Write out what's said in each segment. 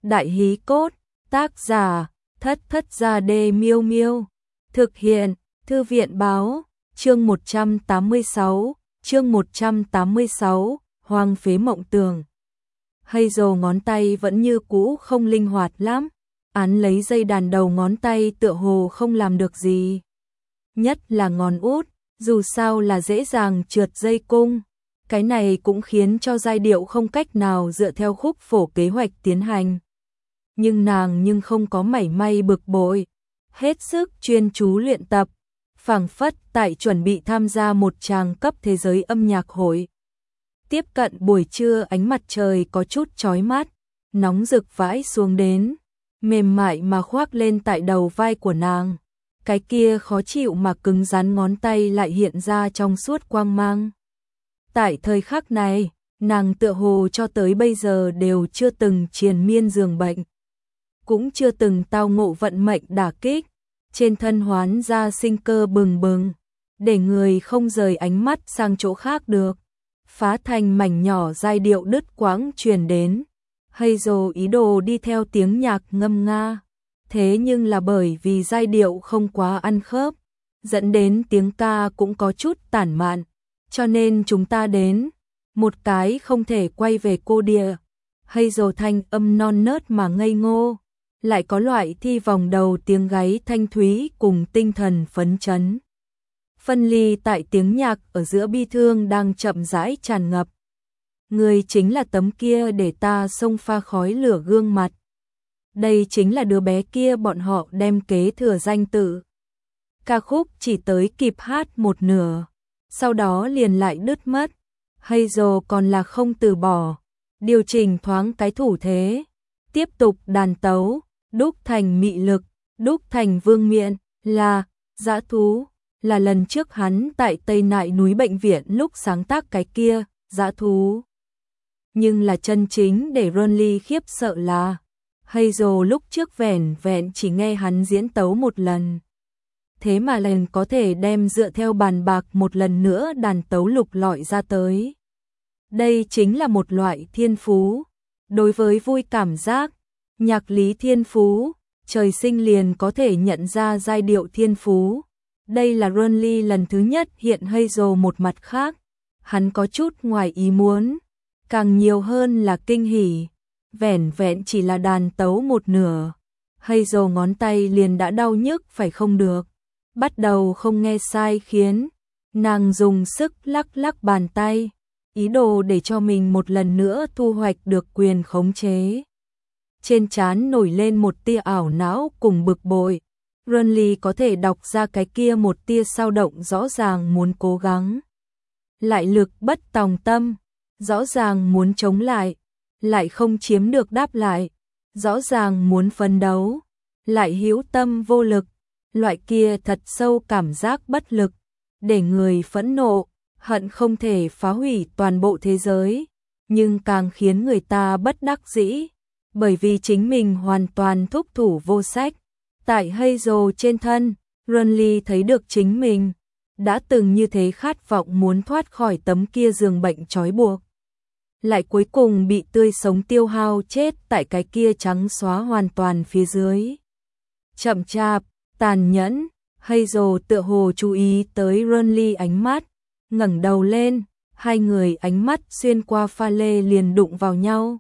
Đại hí cốt, tác giả, Thất Thất Gia Đê Miêu Miêu. Thực hiện, Thư viện báo, chương 186, Hoang phế mộng tường. Hazel ngón tay vẫn như cũ không linh hoạt lắm, án lấy dây đàn đầu ngón tay tựa hồ không làm được gì. Nhất là ngón út, dù sao là dễ dàng trượt dây cung. Cái này cũng khiến cho giai điệu không cách nào dựa theo khúc phổ kế hoạch tiến hành. Nhưng nàng không có mảy may bực bội, hết sức chuyên chú luyện tập, phảng phất tại chuẩn bị tham gia một tràng cấp thế giới âm nhạc hội. Tiếp cận buổi trưa, ánh mặt trời có chút chói mắt, nóng rực vãi xuống đến, mềm mại mà khoác lên tại đầu vai của nàng. Cái kia khó chịu mà cứng rắn ngón tay lại hiện ra trong suốt quang mang. Tại thời khắc này, nàng tựa hồ cho tới bây giờ đều chưa từng triền miên giường bệnh, cũng chưa từng tao ngộ vận mệnh đả kích, trên thân hoán ra sinh cơ bừng bừng, để người không rời ánh mắt sang chỗ khác được. Phá thành mảnh nhỏ giai điệu đứt quãng truyền đến, Hazel ý đồ đi theo tiếng nhạc ngâm nga, thế nhưng là bởi vì giai điệu không quá ăn khớp, dẫn đến tiếng ca cũng có chút tản mạn, cho nên chúng ta đến một cái không thể quay về cô địa. Hazel thanh âm non nớt mà ngây ngô, lại có loại thi vòng đầu tiếng gáy thanh thúy cùng tinh thần phấn chấn. Phân ly tại tiếng nhạc ở giữa bi thương đang chậm rãi tràn ngập. Người chính là tấm kia để ta xông pha khói lửa gương mặt. Đây chính là đứa bé kia bọn họ đem kế thừa danh tự. Ca khúc chỉ tới kịp hát một nửa, sau đó liền lại đứt mất. Hazel còn là không từ bỏ, điều chỉnh thoáng cái thủ thế, tiếp tục đàn tấu, đúc thành mị lực, đúc thành vương miện, là dã thú, là lần trước hắn tại Tây Nại núi bệnh viện lúc sáng tác cái kia, dã thú. Nhưng là chân chính để Ronly khiếp sợ là Hazel lúc trước vẻn vẹn chỉ nghe hắn diễn tấu một lần, thế mà lần có thể đem dựa theo bàn bạc một lần nữa đàn tấu lục lọi ra tới. Đây chính là một loại thiên phú. Đối với vui cảm giác, nhạc lý thiên phú, trời sinh liền có thể nhận ra giai điệu thiên phú. Đây là Ronly lần thứ nhất hiện Hazel một mặt khác, hắn có chút ngoài ý muốn, càng nhiều hơn là kinh hỉ. Vẻn vẹn chỉ là đàn tấu một nửa, Hazel ngón tay liền đã đau nhức phải không được, bắt đầu không nghe sai khiến, nàng dùng sức lắc lắc bàn tay, ý đồ để cho mình một lần nữa thu hoạch được quyền khống chế. Trên trán nổi lên một tia ảo não cùng bực bội. Ronly có thể đọc ra cái kia một tia dao động, rõ ràng muốn cố gắng, lại lực bất tòng tâm, rõ ràng muốn chống lại không chiếm được đáp lại, rõ ràng muốn phấn đấu, lại hữu tâm vô lực, loại kia thật sâu cảm giác bất lực, để người phẫn nộ, hận không thể phá hủy toàn bộ thế giới, nhưng càng khiến người ta bất đắc dĩ, bởi vì chính mình hoàn toàn thúc thủ vô sách. Tại Hazel trên thân, Ronly thấy được chính mình đã từng như thế khát vọng muốn thoát khỏi tấm kia giường bệnh trói buộc, lại cuối cùng bị tươi sống tiêu hao chết tại cái kia trắng xóa hoàn toàn phía dưới. Chậm chạp, tàn nhẫn, Hazel tựa hồ chú ý tới Ronly ánh mắt, ngẩng đầu lên, hai người ánh mắt xuyên qua pha lê liền đụng vào nhau.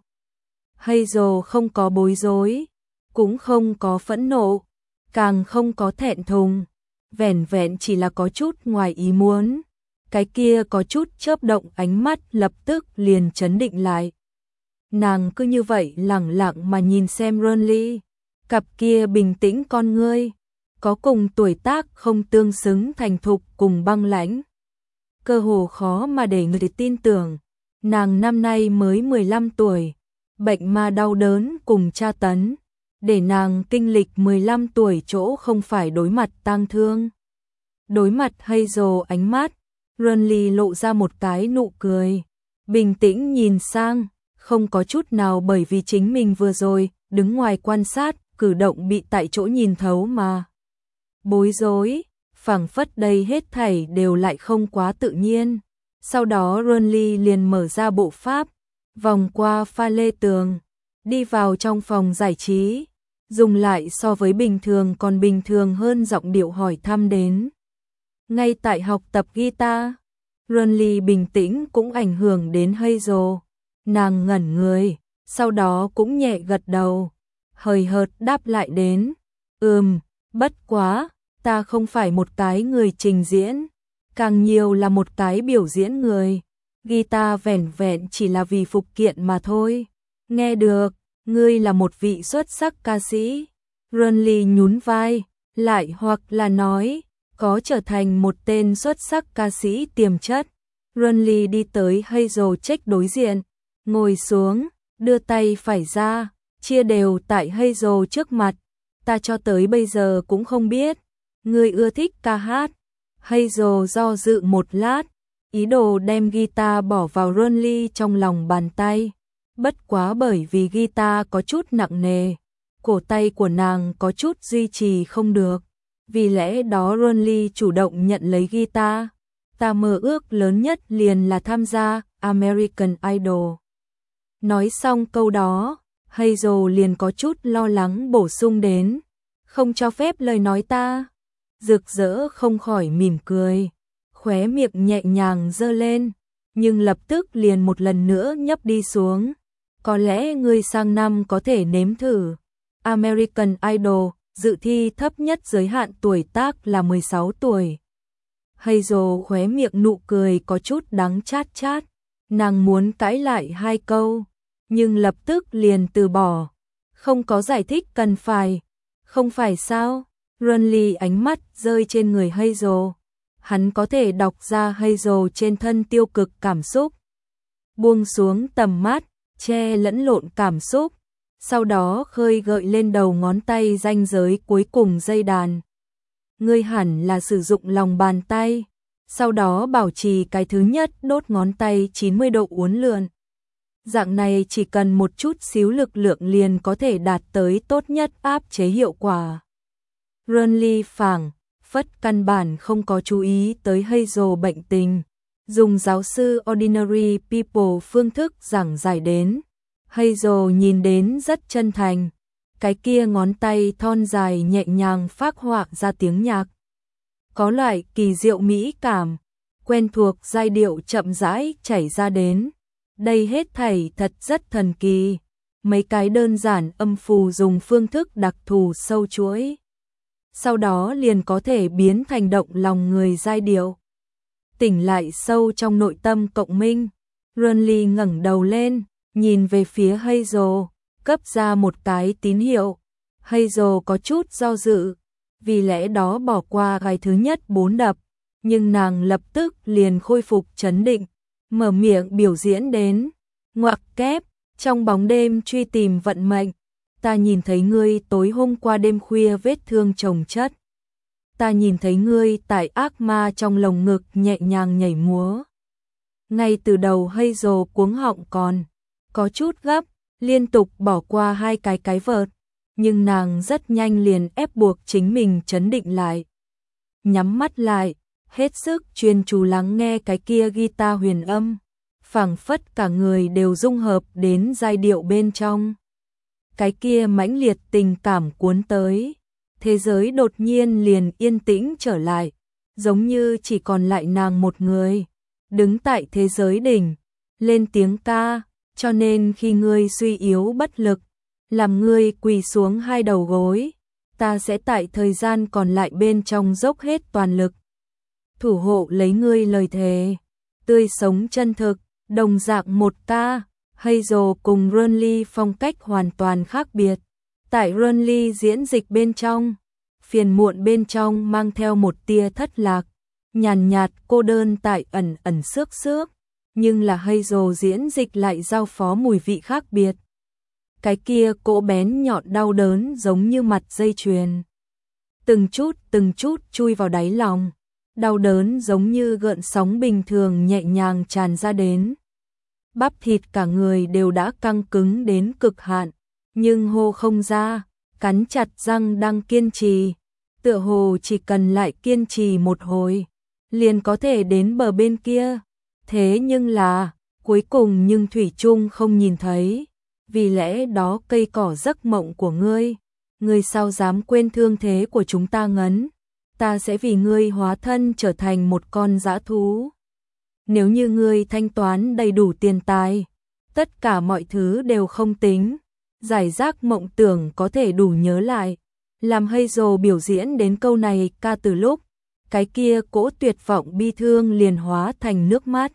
Hazel không có bối rối, cũng không có phẫn nộ, càng không có thẹn thùng, vẻn vẹn chỉ là có chút ngoài ý muốn. Cái kia có chút chớp động ánh mắt lập tức liền chấn định lại. Nàng cứ như vậy lẳng lặng mà nhìn xem Ronly, cặp kia bình tĩnh con ngươi, có cùng tuổi tác không tương xứng thành thục cùng băng lãnh. Cơ hồ khó mà để người tin tưởng, nàng năm nay mới 15 tuổi, bệnh ma đau đớn cùng tra tấn, để nàng kinh lịch 15 tuổi chỗ không phải đối mặt tang thương. Đối mặt Hazel ánh mắt, Ronly lộ ra một cái nụ cười, bình tĩnh nhìn sang, không có chút nào bởi vì chính mình vừa rồi đứng ngoài quan sát, cử động bị tại chỗ nhìn thấu mà bối rối, phảng phất đây hết thảy đều lại không quá tự nhiên. Sau đó Ronly liền mở ra bộ pháp, vòng qua pha lê tường, đi vào trong phòng giải trí, dùng lại so với bình thường còn bình thường hơn giọng điệu hỏi thăm đến. Ngay tại học tập guitar, Runly bình tĩnh cũng ảnh hưởng đến Hazel. Nàng ngẩn người, sau đó cũng nhẹ gật đầu, hời hợt đáp lại đến. Bất quá, ta không phải một cái người trình diễn, càng nhiều là một cái biểu diễn người. Guitar vẻn vẹn chỉ là vì phụ kiện mà thôi. Nghe được, ngươi là một vị xuất sắc ca sĩ. Runly nhún vai, lại hoặc là nói, có trở thành một tên xuất sắc ca sĩ tiềm chất. Runly đi tới Hazel check đối diện, ngồi xuống, đưa tay phải ra, chia đều tại Hazel trước mặt. Ta cho tới bây giờ cũng không biết, ngươi ưa thích ca hát. Hazel do dự một lát, ý đồ đem guitar bỏ vào Runly trong lòng bàn tay. Bất quá bởi vì guitar có chút nặng nề, cổ tay của nàng có chút duy trì không được. Vì lẽ đó Runly chủ động nhận lấy guitar. Ta mơ ước lớn nhất liền là tham gia American Idol. Nói xong câu đó, Hazel liền có chút lo lắng bổ sung đến. Không cho phép lời nói ta. Rực rỡ không khỏi mỉm cười, khóe miệng nhẹ nhàng giơ lên, nhưng lập tức liền một lần nữa nhấp đi xuống. Có lẽ ngươi sang năm có thể nếm thử. American Idol, dự thi thấp nhất giới hạn tuổi tác là 16 tuổi. Hazel khóe miệng nụ cười có chút đắng chát chát. Nàng muốn cãi lại hai câu, nhưng lập tức liền từ bỏ. Không có giải thích cần phải. Không phải sao? Runly ánh mắt rơi trên người Hazel. Hắn có thể đọc ra Hazel trên thân tiêu cực cảm xúc. Buông xuống tầm mắt, che lẫn lộn cảm xúc. Sau đó khơi gợi lên đầu ngón tay ranh giới cuối cùng dây đàn. Ngươi hẳn là sử dụng lòng bàn tay. Sau đó bảo trì cái thứ nhất đốt ngón tay 90 độ uốn lượn. Dạng này chỉ cần một chút xíu lực lượng liền có thể đạt tới tốt nhất áp chế hiệu quả. Runly phảng phất căn bản không có chú ý tới Hazel bệnh tình. Dùng giáo sư Ordinary People phương thức giảng giải đến. Hazel nhìn đến rất chân thành. Cái kia ngón tay thon dài nhẹ nhàng phác họa ra tiếng nhạc. Có loại kỳ diệu mỹ cảm, quen thuộc giai điệu chậm rãi chảy ra đến. Đây hết thảy thật rất thần kỳ. Mấy cái đơn giản âm phù dùng phương thức đặc thù sâu chuỗi. Sau đó liền có thể biến thành động lòng người giai điệu. Tỉnh lại sâu trong nội tâm cộng minh. Runly ngẩng đầu lên, nhìn về phía Hazel, cấp ra một cái tín hiệu. Hazel có chút do dự, vì lẽ đó bỏ qua gai thứ nhất 4 đập, nhưng nàng lập tức liền khôi phục trấn định, mở miệng biểu diễn đến. Ngoặc kép, trong bóng đêm truy tìm vận mệnh, ta nhìn thấy ngươi tối hôm qua đêm khuya vết thương chồng chất. Ta nhìn thấy ngươi tại ác ma trong lồng ngực nhẹ nhàng nhảy múa. Ngay từ đầu Hazel cuống họng còn có chút gấp, liên tục bỏ qua hai cái vợt, nhưng nàng rất nhanh liền ép buộc chính mình trấn định lại. Nhắm mắt lại, hết sức chuyên chú lắng nghe cái kia guitar huyền âm, phảng phất cả người đều dung hợp đến giai điệu bên trong. Cái kia mãnh liệt tình cảm cuốn tới, thế giới đột nhiên liền yên tĩnh trở lại, giống như chỉ còn lại nàng một người, đứng tại thế giới đỉnh, lên tiếng ca, cho nên khi ngươi suy yếu bất lực, làm ngươi quỳ xuống hai đầu gối, ta sẽ tại thời gian còn lại bên trong dốc hết toàn lực. Thủ hộ lấy ngươi lời thề, tươi sống chân thực, đồng dạng một ca. Hazel cùng Runly phong cách hoàn toàn khác biệt. Tại Runly diễn dịch bên trong, phiền muộn bên trong mang theo một tia thất lạc, nhàn nhạt cô đơn tại ẩn ẩn xước xước, nhưng là Hazel diễn dịch lại giao phó mùi vị khác biệt. Cái kia cỗ bén nhọn đau đớn giống như mặt dây chuyền, từng chút chui vào đáy lòng, đau đớn giống như gợn sóng bình thường nhẹ nhàng tràn ra đến. Bắp thịt cả người đều đã căng cứng đến cực hạn, nhưng hô không ra, cắn chặt răng đang kiên trì, tựa hồ chỉ cần lại kiên trì một hồi, liền có thể đến bờ bên kia. Thế nhưng là, cuối cùng nhưng thủy chung không nhìn thấy, vì lẽ đó cây cỏ giấc mộng của ngươi sao dám quên thương thế của chúng ta ngấn, ta sẽ vì ngươi hóa thân trở thành một con dã thú. Nếu như ngươi thanh toán đầy đủ tiền tài, tất cả mọi thứ đều không tính, giải rác mộng tưởng có thể đủ nhớ lại. Làm Hazel biểu diễn đến câu này ca từ lúc, cái kia cỗ tuyệt vọng bi thương liền hóa thành nước mắt.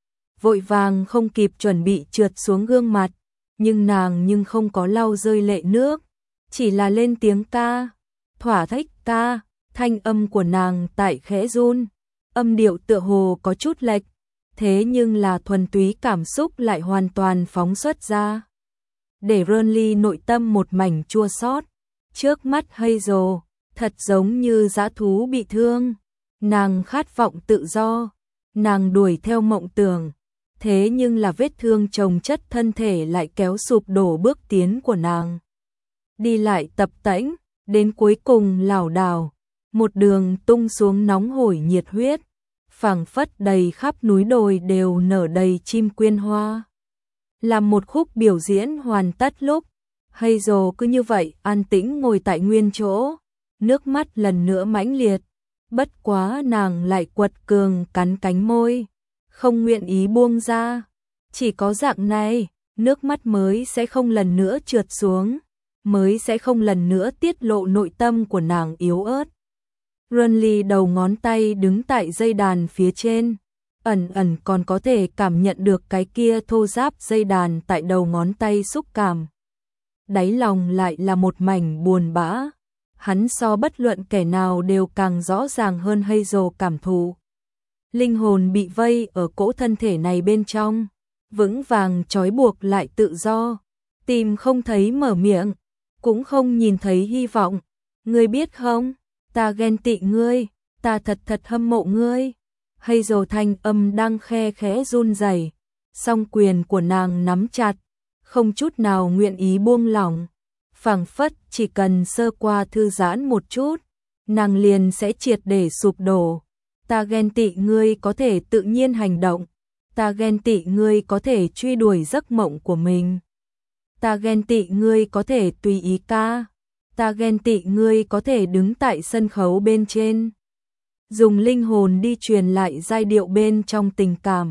Vội vàng không kịp chuẩn bị trượt xuống gương mặt, nhưng nàng không có lau rơi lệ nước, chỉ là lên tiếng ca, thỏa thích ca, thanh âm của nàng tại khẽ run, âm điệu tựa hồ có chút lệch, thế nhưng là thuần túy cảm xúc lại hoàn toàn phóng xuất ra. Để Renly nội tâm một mảnh chua xót, trước mắt Hazel, thật giống như dã thú bị thương, nàng khát vọng tự do, nàng đuổi theo mộng tưởng, thế nhưng là vết thương chồng chất thân thể lại kéo sụp đổ bước tiến của nàng. Đi lại tập tễnh, đến cuối cùng lảo đảo, một đường tung xuống nóng hổi nhiệt huyết, phảng phất đầy khắp núi đồi đều nở đầy chim quyên hoa. Làm một khúc biểu diễn hoàn tất lúc, Hazel cứ như vậy an tĩnh ngồi tại nguyên chỗ, nước mắt lần nữa mãnh liệt, bất quá nàng lại quật cường cắn cánh môi, không nguyện ý buông ra, chỉ có dạng này, nước mắt mới sẽ không lần nữa trượt xuống, mới sẽ không lần nữa tiết lộ nội tâm của nàng yếu ớt. Renly đầu ngón tay đứng tại dây đàn phía trên, ẩn ẩn còn có thể cảm nhận được cái kia thô ráp dây đàn tại đầu ngón tay xúc cảm. Đáy lòng lại là một mảnh buồn bã, hắn so bất luận kẻ nào đều càng rõ ràng hơn Hazel cảm thụ. Linh hồn bị vây ở cỗ thân thể này bên trong, vững vàng trói buộc lại tự do, tìm không thấy mở miệng, cũng không nhìn thấy hy vọng. Ngươi biết không, ta ghen tị ngươi, ta thật thật hâm mộ ngươi. Hazel thanh âm đang khe khẽ run rẩy, song quyền của nàng nắm chặt, không chút nào nguyện ý buông lỏng, phảng phất chỉ cần sơ qua thư giãn một chút, nàng liền sẽ triệt để sụp đổ. Ta ghen tị ngươi có thể tự nhiên hành động, ta ghen tị ngươi có thể truy đuổi giấc mộng của mình, ta ghen tị ngươi có thể tùy ý ca, ta ghen tị ngươi có thể đứng tại sân khấu bên trên, dùng linh hồn đi truyền lại giai điệu bên trong tình cảm,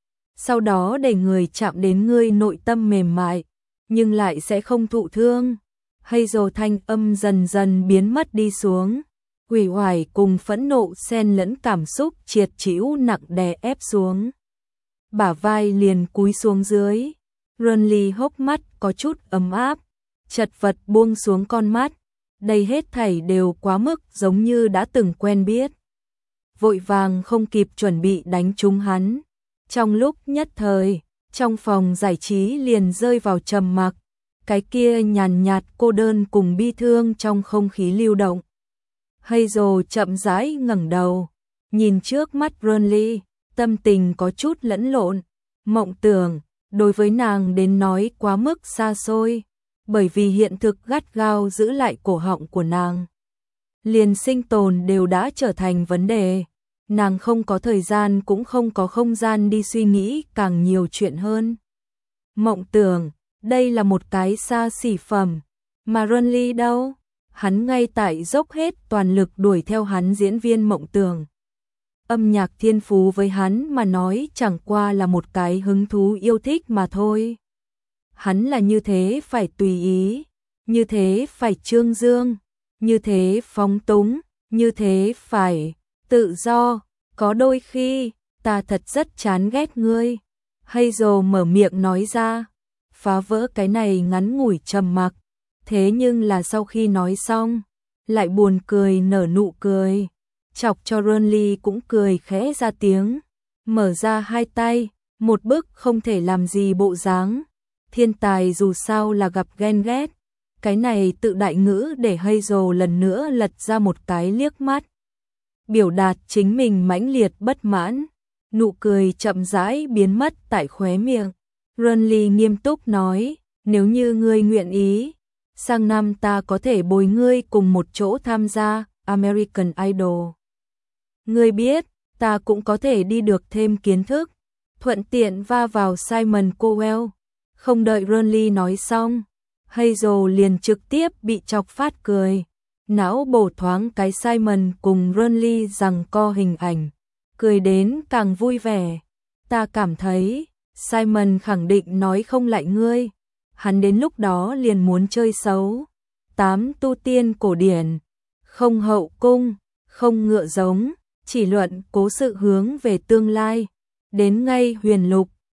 sau đó để người chạm đến ngươi nội tâm mềm mại, nhưng lại sẽ không thụ thương. Hazel thanh âm dần dần biến mất đi xuống, uể oải cùng phẫn nộ xen lẫn cảm xúc triệt trĩu nặng đè ép xuống. Bả vai liền cúi xuống dưới, Renly hốc mắt có chút ấm áp, chật vật buông xuống con mắt, đây hết thảy đều quá mức giống như đã từng quen biết. Vội vàng không kịp chuẩn bị đánh trúng hắn. Trong lúc nhất thời, trong phòng giải trí liền rơi vào trầm mặc, cái kia nhàn nhạt cô đơn cùng bi thương trong không khí lưu động. Hazel chậm rãi ngẩng đầu, nhìn trước mắt Renly, tâm tình có chút lẫn lộn, mộng tưởng, đối với nàng đến nói quá mức xa xôi, bởi vì hiện thực gắt gao giữ lại cổ họng của nàng. Liền sinh tồn đều đã trở thành vấn đề, nàng không có thời gian cũng không có không gian đi suy nghĩ càng nhiều chuyện hơn. Mộng tưởng, đây là một cái xa xỉ phẩm, mà Renly đâu? Hắn ngay tại dốc hết toàn lực đuổi theo hắn diễn viên mộng tưởng. Âm nhạc thiên phú với hắn mà nói chẳng qua là một cái hứng thú yêu thích mà thôi. Hắn là như thế phải tùy ý, như thế phải trương dương, như thế phóng túng, như thế phải tự do. Có đôi khi, ta thật rất chán ghét ngươi. Hazel mở miệng nói ra, phá vỡ cái này ngắn ngủi trầm mặc. Thế nhưng là sau khi nói xong, lại buồn cười nở nụ cười, chọc cho Renly cũng cười khẽ ra tiếng, mở ra hai tay, một bức không thể làm gì bộ dáng. Thiên tài dù sao là gặp ghen ghét, cái này tự đại ngữ để Hazel lần nữa lật ra một cái liếc mắt, biểu đạt chính mình mãnh liệt bất mãn. Nụ cười chậm rãi biến mất tại khóe miệng. Renly nghiêm túc nói, nếu như ngươi nguyện ý, sang năm ta có thể bồi ngươi cùng một chỗ tham gia American Idol. Ngươi biết, ta cũng có thể đi được thêm kiến thức, thuận tiện va vào Simon Cowell. Không đợi Ronly nói xong, Hazel liền trực tiếp bị chọc phát cười. Não bổ thoáng cái Simon cùng Ronly giằng co hình ảnh, cười đến càng vui vẻ. Ta cảm thấy, Simon khẳng định nói không lại ngươi. Hắn đến lúc đó liền muốn chơi xấu. 8 tu tiên cổ điển, không hậu cung, không ngựa giống, chỉ luận cố sự hướng về tương lai. Đến ngay huyền lục,